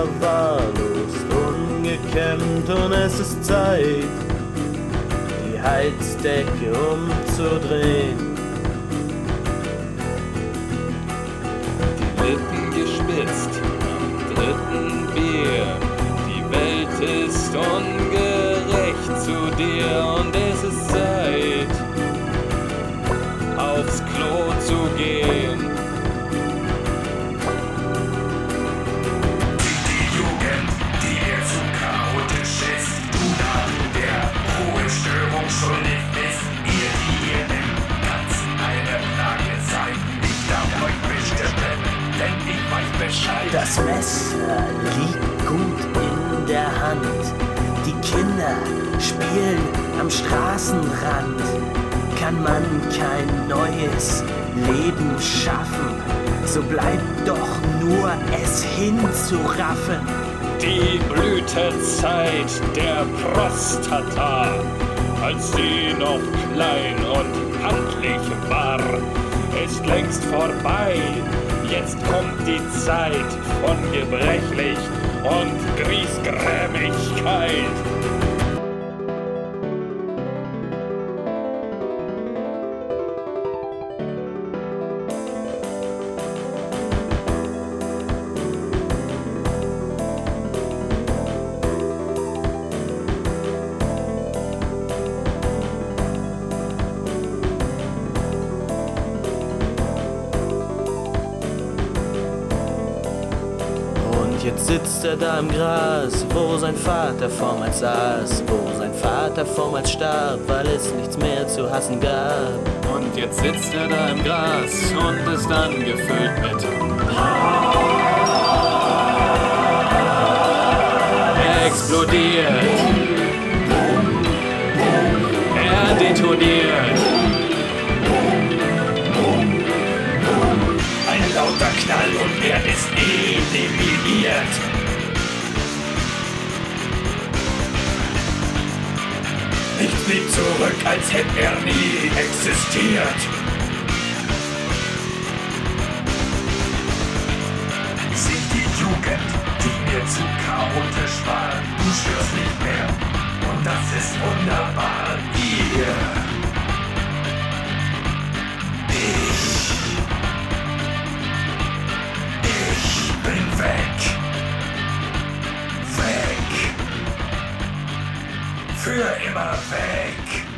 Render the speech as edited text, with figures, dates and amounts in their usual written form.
verwahrlost, ungekämmt und es ist Zeit, die Heizdecke umzudrehen. Die Lippen gespitzt am dritten Bier. Die Welt ist ungerecht zu dir und es ist Zeit, aufs Klo zu gehen. Die Jugend, die dir zu chaotisch ist, du da du der Ruhestörung schuldig bist, ihr die ihr im Ganzen eine Plage seid, ich darf euch bestimmen, denn ich weiß Bescheid. Das Messer liegt gut in der Hand. Die Kinder spielen am Straßenrand. Kann man kein neues Leben schaffen, so bleibt doch nur es hinzuraffen. Die Blütezeit der Prostata, als sie noch klein und handlich war, ist längst vorbei. Jetzt kommt die Zeit von Gebrechlich und Griesgrämigkeit. Jetzt sitzt er da im Gras, wo sein Vater vormals saß, wo sein Vater vormals starb, weil es nichts mehr zu hassen gab. Und jetzt sitzt er da im Gras und ist angefüllt mit Er explodiert. Er detoniert. Ein lauter Knall und er ist eliminiert. Nichts blieb zurück, als hätte er nie existiert. Singt die Jugend, die mir zu chaotisch war. Du störst nicht mehr und das ist wunderbar. Ich bin weg. Weg. Für immer weg.